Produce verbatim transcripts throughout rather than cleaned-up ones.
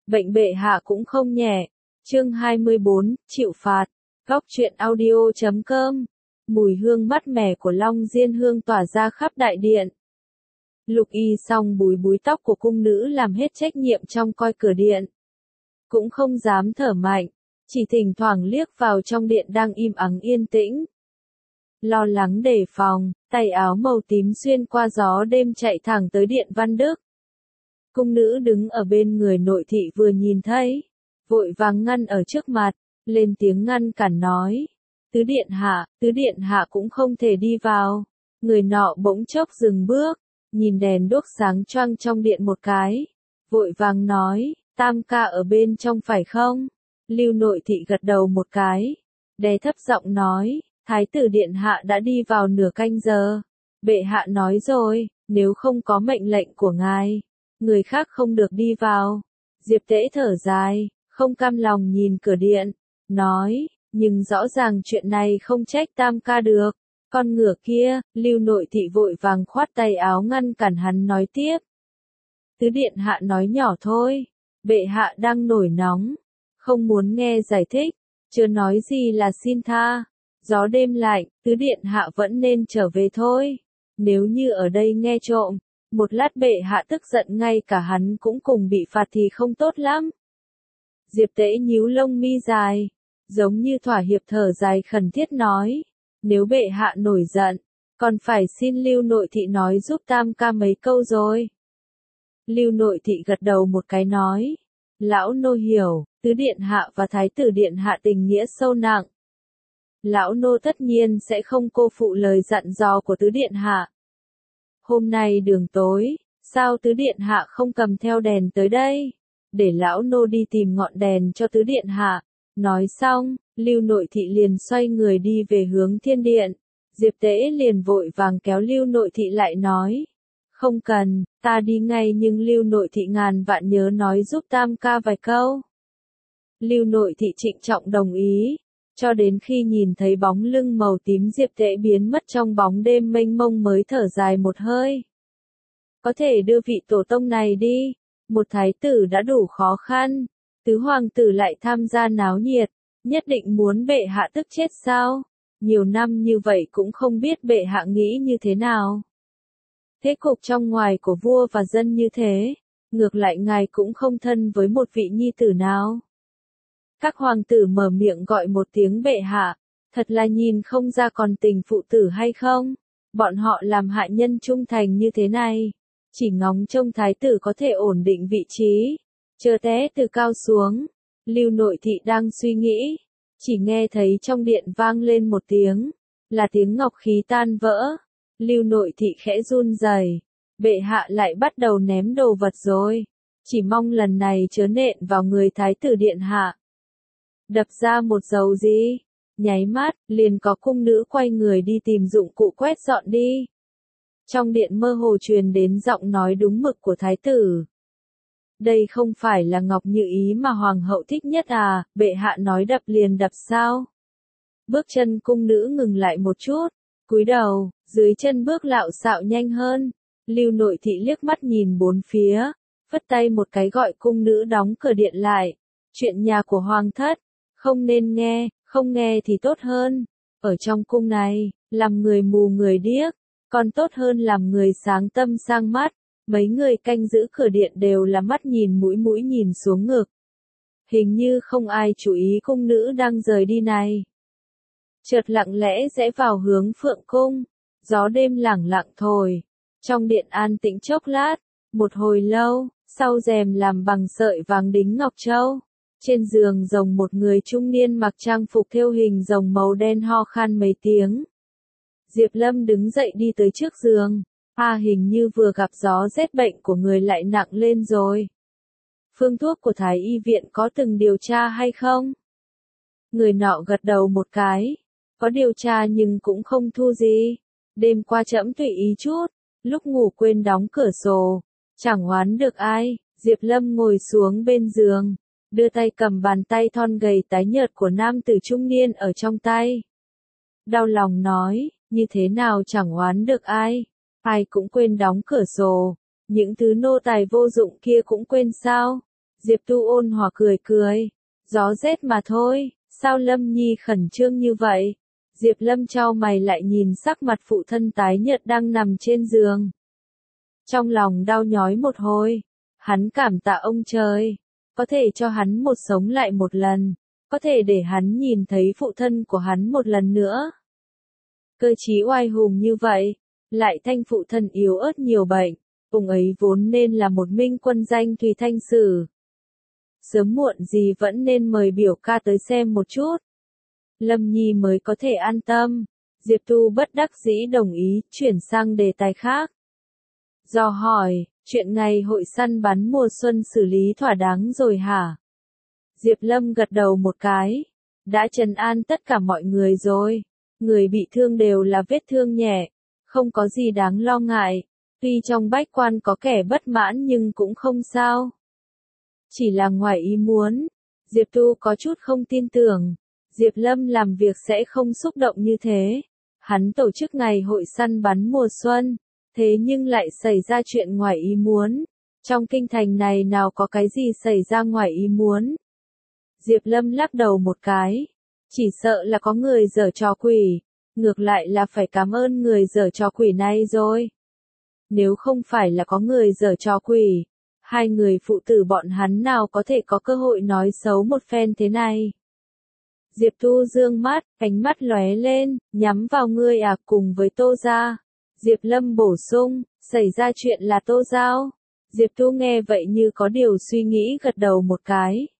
Bệnh bệ hạ cũng không nhẹ. Chương hai mươi bốn, chịu phạt. Góc truyện audio chấm com. Mùi hương mát mẻ của Long Diên hương tỏa ra khắp đại điện. Lục Y song búi búi tóc của cung nữ làm hết trách nhiệm trong coi cửa điện. Cũng không dám thở mạnh, chỉ thỉnh thoảng liếc vào trong điện đang im ắng yên tĩnh. Lo lắng đề phòng, tay áo màu tím xuyên qua gió đêm chạy thẳng tới điện Văn Đức. Cung nữ đứng ở bên người nội thị vừa nhìn thấy, vội vàng ngăn ở trước mặt, lên tiếng ngăn cản nói. Tứ điện hạ, tứ điện hạ cũng không thể đi vào. Người nọ bỗng chốc dừng bước, nhìn đèn đuốc sáng choang trong điện một cái. Vội vàng nói, Tam ca ở bên trong phải không? Lưu nội thị gật đầu một cái. Đè thấp giọng nói, Thái tử điện hạ đã đi vào nửa canh giờ. Bệ hạ nói rồi, nếu không có mệnh lệnh của ngài, người khác không được đi vào. Diệp Tễ thở dài, không cam lòng nhìn cửa điện, nói, nhưng rõ ràng chuyện này không trách Tam ca được. Con ngựa kia, Lưu nội thị vội vàng khoát tay áo ngăn cản hắn nói tiếp. Tứ điện hạ nói nhỏ thôi, bệ hạ đang nổi nóng, không muốn nghe giải thích, chưa nói gì là xin tha. Gió đêm lạnh, tứ điện hạ vẫn nên trở về thôi. Nếu như ở đây nghe trộm, một lát bệ hạ tức giận ngay cả hắn cũng cùng bị phạt thì không tốt lắm. Diệp Tễ nhíu lông mi dài, giống như thỏa hiệp thở dài khẩn thiết nói. Nếu bệ hạ nổi giận, còn phải xin Lưu nội thị nói giúp Tam ca mấy câu rồi. Lưu nội thị gật đầu một cái nói. Lão nô hiểu, tứ điện hạ và thái tử điện hạ tình nghĩa sâu nặng. Lão nô tất nhiên sẽ không cô phụ lời dặn dò của tứ điện hạ. Hôm nay đường tối, sao tứ điện hạ không cầm theo đèn tới đây? Để lão nô đi tìm ngọn đèn cho tứ điện hạ. Nói xong, Lưu nội thị liền xoay người đi về hướng thiên điện. Diệp Tễ liền vội vàng kéo Lưu nội thị lại nói. Không cần, ta đi ngay nhưng Lưu nội thị ngàn vạn nhớ nói giúp Tam ca vài câu. Lưu nội thị trịnh trọng đồng ý, cho đến khi nhìn thấy bóng lưng màu tím Diệp Tễ biến mất trong bóng đêm mênh mông mới thở dài một hơi. Có thể đưa vị tổ tông này đi, một thái tử đã đủ khó khăn, tứ hoàng tử lại tham gia náo nhiệt, nhất định muốn bệ hạ tức chết sao? Nhiều năm như vậy cũng không biết bệ hạ nghĩ như thế nào. Thế cục trong ngoài của vua và dân như thế, ngược lại ngài cũng không thân với một vị nhi tử nào. Các hoàng tử mở miệng gọi một tiếng bệ hạ, thật là nhìn không ra còn tình phụ tử hay không. Bọn họ làm hạ nhân trung thành như thế này, chỉ ngóng trông thái tử có thể ổn định vị trí, chờ té từ cao xuống. Lưu nội thị đang suy nghĩ, chỉ nghe thấy trong điện vang lên một tiếng, là tiếng ngọc khí tan vỡ. Lưu nội thị khẽ run rẩy, bệ hạ lại bắt đầu ném đồ vật rồi, chỉ mong lần này chớ nện vào người thái tử điện hạ. Đập ra một dấu gì? Nháy mắt, liền có cung nữ quay người đi tìm dụng cụ quét dọn đi. Trong điện mơ hồ truyền đến giọng nói đúng mực của thái tử. Đây không phải là ngọc như ý mà hoàng hậu thích nhất à, bệ hạ nói đập liền đập sao? Bước chân cung nữ ngừng lại một chút, cúi đầu, dưới chân bước lạo xạo nhanh hơn. Lưu nội thị liếc mắt nhìn bốn phía, phất tay một cái gọi cung nữ đóng cửa điện lại. Chuyện nhà của hoàng thất, không nên nghe, không nghe thì tốt hơn. Ở trong cung này, làm người mù người điếc, còn tốt hơn làm người sáng tâm sang mắt. Mấy người canh giữ cửa điện đều là mắt nhìn mũi mũi nhìn xuống ngực. Hình như không ai chú ý cung nữ đang rời đi này. Chợt lặng lẽ rẽ vào hướng Phượng cung, gió đêm lẳng lặng thổi. Trong điện an tĩnh chốc lát, một hồi lâu, sau rèm làm bằng sợi vàng đính ngọc châu. Trên giường rồng một người trung niên mặc trang phục thêu hình rồng màu đen ho khan mấy tiếng. Diệp Lâm đứng dậy đi tới trước giường. À hình như vừa gặp gió rét bệnh của người lại nặng lên rồi. Phương thuốc của Thái y viện có từng điều tra hay không? Người nọ gật đầu một cái. Có điều tra nhưng cũng không thu gì. Đêm qua trẫm tùy ý chút, lúc ngủ quên đóng cửa sổ. Chẳng oán được ai. Diệp Lâm ngồi xuống bên giường, đưa tay cầm bàn tay thon gầy tái nhợt của nam tử trung niên ở trong tay. Đau lòng nói, như thế nào chẳng oán được ai. Ai cũng quên đóng cửa sổ, những thứ nô tài vô dụng kia cũng quên sao? Diệp Tu ôn hòa cười cười. Gió rét mà thôi, sao Lâm Nhi khẩn trương như vậy? Diệp Lâm chau mày lại nhìn sắc mặt phụ thân tái nhợt đang nằm trên giường. Trong lòng đau nhói một hồi, hắn cảm tạ ông trời, có thể cho hắn một sống lại một lần, có thể để hắn nhìn thấy phụ thân của hắn một lần nữa. Cơ trí oai hùng như vậy, lại thanh phụ thân yếu ớt nhiều bệnh, ông ấy vốn nên là một minh quân danh Thùy Thanh Sử. Sớm muộn gì vẫn nên mời biểu ca tới xem một chút. Lâm Nhi mới có thể an tâm. Diệp Tu bất đắc dĩ đồng ý, chuyển sang đề tài khác. Do hỏi, chuyện ngày hội săn bắn mùa xuân xử lý thỏa đáng rồi hả? Diệp Lâm gật đầu một cái. Đã trấn an tất cả mọi người rồi. Người bị thương đều là vết thương nhẹ, không có gì đáng lo ngại. Tuy trong bách quan có kẻ bất mãn nhưng cũng không sao. Chỉ là ngoài ý muốn. Diệp Tu có chút không tin tưởng. Diệp Lâm làm việc sẽ không xúc động như thế. Hắn tổ chức ngày hội săn bắn mùa xuân, thế nhưng lại xảy ra chuyện ngoài ý muốn. Trong kinh thành này nào có cái gì xảy ra ngoài ý muốn. Diệp Lâm lắc đầu một cái. Chỉ sợ là có người giở trò quỷ. Ngược lại là phải cảm ơn người giở trò quỷ này rồi. Nếu không phải là có người giở trò quỷ, hai người phụ tử bọn hắn nào có thể có cơ hội nói xấu một phen thế này. Diệp Tu dương mắt, ánh mắt lóe lên, nhắm vào ngươi à, cùng với Tô Gia. Diệp Lâm bổ sung, xảy ra chuyện là Tô Giao. Diệp Tu nghe vậy như có điều suy nghĩ gật đầu một cái.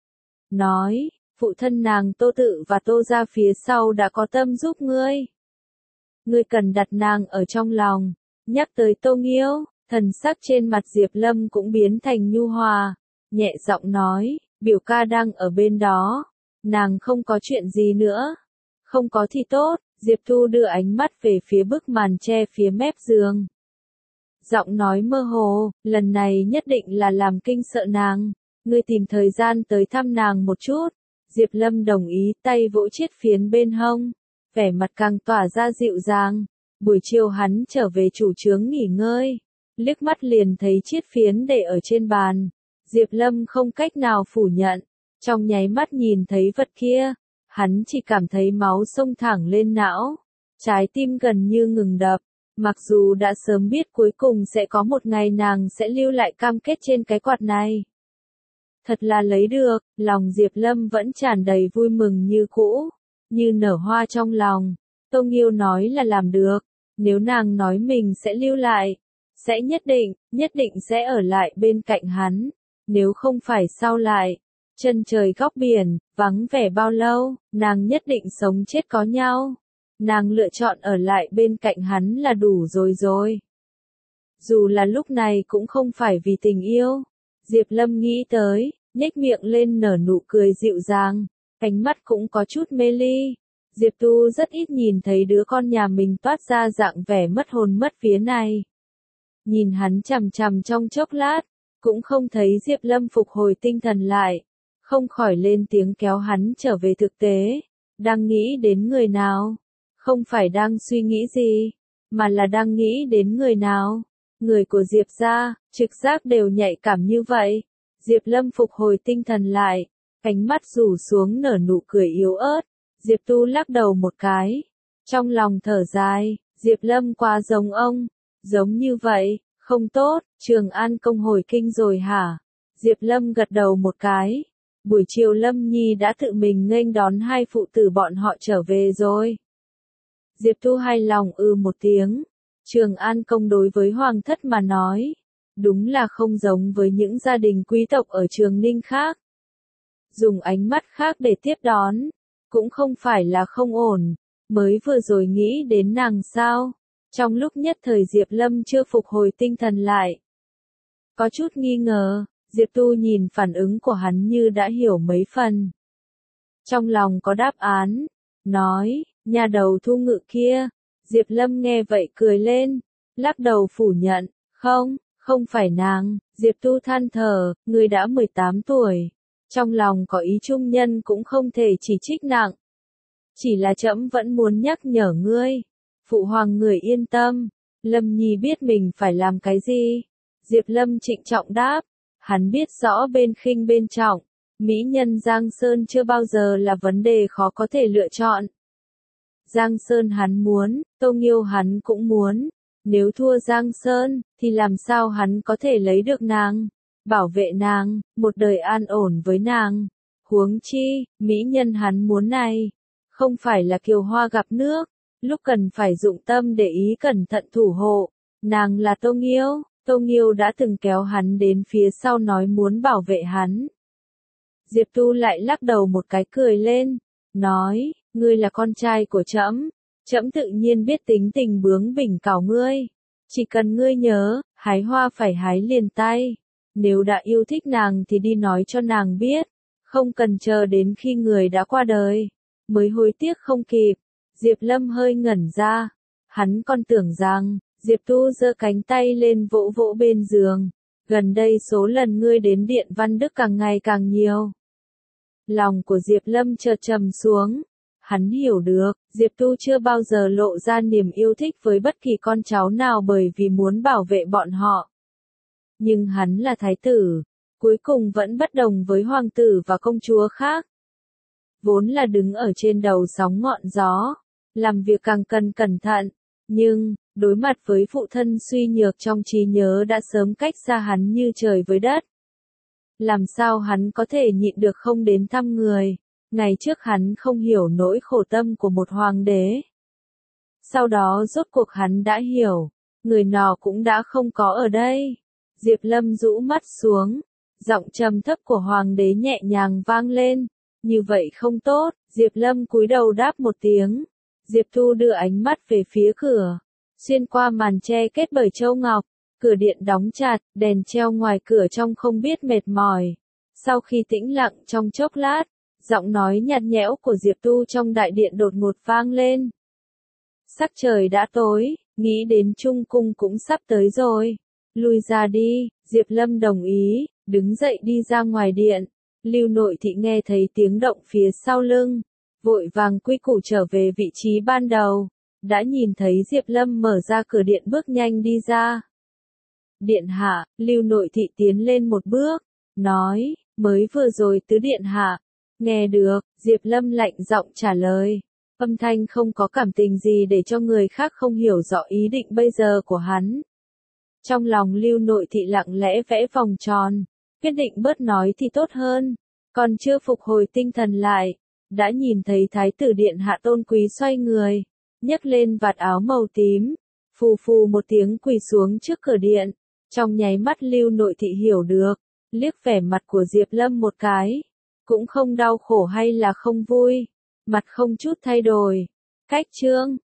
Nói, phụ thân nàng Tô Tự và Tô Gia phía sau đã có tâm giúp ngươi. Ngươi cần đặt nàng ở trong lòng. Nhắc tới Tô Nghiêu, thần sắc trên mặt Diệp Lâm cũng biến thành nhu hòa, nhẹ giọng nói, biểu ca đang ở bên đó. Nàng không có chuyện gì nữa. Không có thì tốt. Diệp Tu đưa ánh mắt về phía bức màn che phía mép giường. Giọng nói mơ hồ, lần này nhất định là làm kinh sợ nàng. Ngươi tìm thời gian tới thăm nàng một chút. Diệp Lâm đồng ý, tay vỗ chiếc phiến bên hông. Vẻ mặt càng tỏa ra dịu dàng. Buổi chiều hắn trở về chủ trướng nghỉ ngơi. Liếc mắt liền thấy chiếc phiến để ở trên bàn. Diệp Lâm không cách nào phủ nhận. Trong nháy mắt nhìn thấy vật kia, hắn chỉ cảm thấy máu xông thẳng lên não. Trái tim gần như ngừng đập. Mặc dù đã sớm biết cuối cùng sẽ có một ngày nàng sẽ lưu lại cam kết trên cái quạt này. Thật là lấy được, lòng Diệp Lâm vẫn tràn đầy vui mừng như cũ, như nở hoa trong lòng. Tô Nghiêu nói là làm được, nếu nàng nói mình sẽ lưu lại, sẽ nhất định, nhất định sẽ ở lại bên cạnh hắn, nếu không phải sau lại. Chân trời góc biển, vắng vẻ bao lâu, nàng nhất định sống chết có nhau. Nàng lựa chọn ở lại bên cạnh hắn là đủ rồi rồi. Dù là lúc này cũng không phải vì tình yêu. Diệp Lâm nghĩ tới, nhếch miệng lên nở nụ cười dịu dàng, ánh mắt cũng có chút mê ly. Diệp Tu rất ít nhìn thấy đứa con nhà mình toát ra dạng vẻ mất hồn mất vía này. Nhìn hắn chằm chằm trong chốc lát, cũng không thấy Diệp Lâm phục hồi tinh thần lại. Không khỏi lên tiếng kéo hắn trở về thực tế. Đang nghĩ đến người nào? Không phải đang suy nghĩ gì, mà là đang nghĩ đến người nào? Người của Diệp gia, trực giác đều nhạy cảm như vậy. Diệp Lâm phục hồi tinh thần lại, cánh mắt rủ xuống nở nụ cười yếu ớt. Diệp Tu lắc đầu một cái. Trong lòng thở dài, Diệp Lâm quá giống ông. Giống như vậy, không tốt, Trường An công hồi kinh rồi hả? Diệp Lâm gật đầu một cái. Buổi chiều Lâm Nhi đã tự mình nghênh đón hai phụ tử bọn họ trở về rồi. Diệp Tu hài lòng ư một tiếng. Trường An công đối với hoàng thất mà nói, đúng là không giống với những gia đình quý tộc ở Trường Ninh khác. Dùng ánh mắt khác để tiếp đón, cũng không phải là không ổn. Mới vừa rồi nghĩ đến nàng sao? Trong lúc nhất thời Diệp Lâm chưa phục hồi tinh thần lại. Có chút nghi ngờ. Diệp Tu nhìn phản ứng của hắn như đã hiểu mấy phần. Trong lòng có đáp án. Nói, nhà đầu Thu Ngự kia. Diệp Lâm nghe vậy cười lên. Lắc đầu phủ nhận. Không, không phải nàng. Diệp Tu than thở, người đã mười tám tuổi. Trong lòng có ý trung nhân cũng không thể chỉ trích nặng. Chỉ là trẫm vẫn muốn nhắc nhở ngươi. Phụ hoàng người yên tâm. Lâm Nhi biết mình phải làm cái gì. Diệp Lâm trịnh trọng đáp. Hắn biết rõ bên khinh bên trọng, mỹ nhân Giang Sơn chưa bao giờ là vấn đề khó có thể lựa chọn. Giang Sơn hắn muốn, Tô Nghiêu hắn cũng muốn. Nếu thua Giang Sơn, thì làm sao hắn có thể lấy được nàng, bảo vệ nàng, một đời an ổn với nàng. Huống chi, mỹ nhân hắn muốn này, không phải là kiều hoa gặp nước, lúc cần phải dụng tâm để ý cẩn thận thủ hộ. Nàng là Tô Nghiêu, Tô Nghiêu đã từng kéo hắn đến phía sau nói muốn bảo vệ hắn. Diệp Tu lại lắc đầu một cái cười lên, nói, ngươi là con trai của trẫm, trẫm tự nhiên biết tính tình bướng bỉnh cảo ngươi. Chỉ cần ngươi nhớ, hái hoa phải hái liền tay. Nếu đã yêu thích nàng thì đi nói cho nàng biết, không cần chờ đến khi người đã qua đời, mới hối tiếc không kịp. Diệp Lâm hơi ngẩn ra, hắn còn tưởng rằng, Diệp Tu giơ cánh tay lên vỗ vỗ bên giường. Gần đây số lần ngươi đến Điện Văn Đức càng ngày càng nhiều. Lòng của Diệp Lâm chợt trầm xuống. Hắn hiểu được, Diệp Tu chưa bao giờ lộ ra niềm yêu thích với bất kỳ con cháu nào bởi vì muốn bảo vệ bọn họ. Nhưng hắn là thái tử, cuối cùng vẫn bất đồng với hoàng tử và công chúa khác. Vốn là đứng ở trên đầu sóng ngọn gió, làm việc càng cần cẩn thận, nhưng, đối mặt với phụ thân suy nhược trong trí nhớ đã sớm cách xa hắn như trời với đất. Làm sao hắn có thể nhịn được không đến thăm người? Ngày trước hắn không hiểu nỗi khổ tâm của một hoàng đế. Sau đó rốt cuộc hắn đã hiểu, người nọ cũng đã không có ở đây. Diệp Lâm rũ mắt xuống, giọng trầm thấp của hoàng đế nhẹ nhàng vang lên. Như vậy không tốt, Diệp Lâm cúi đầu đáp một tiếng. Diệp Thu đưa ánh mắt về phía cửa, xuyên qua màn che kết bởi châu ngọc, cửa điện đóng chặt, đèn treo ngoài cửa trong không biết mệt mỏi. Sau khi tĩnh lặng trong chốc lát, giọng nói nhạt nhẽo của Diệp Tu trong đại điện đột ngột vang lên. Sắc trời đã tối, nghĩ đến Trung Cung cũng sắp tới rồi. Lui ra đi, Diệp Lâm đồng ý, đứng dậy đi ra ngoài điện. Lưu Nội Thị nghe thấy tiếng động phía sau lưng, vội vàng quy củ trở về vị trí ban đầu. Đã nhìn thấy Diệp Lâm mở ra cửa điện bước nhanh đi ra. Điện hạ, Lưu Nội Thị tiến lên một bước, nói, mới vừa rồi tứ điện hạ. Nghe được, Diệp Lâm lạnh giọng trả lời. Âm thanh không có cảm tình gì để cho người khác không hiểu rõ ý định bây giờ của hắn. Trong lòng Lưu Nội Thị lặng lẽ vẽ vòng tròn, quyết định bớt nói thì tốt hơn. Còn chưa phục hồi tinh thần lại, đã nhìn thấy Thái tử Điện hạ Tôn Quý xoay người, nhấc lên vạt áo màu tím, phù phù một tiếng quỳ xuống trước cửa điện. Trong nháy mắt Lưu Nội Thị hiểu được, liếc vẻ mặt của Diệp Lâm một cái. Cũng không đau khổ hay là không vui, mặt không chút thay đổi. Cách chương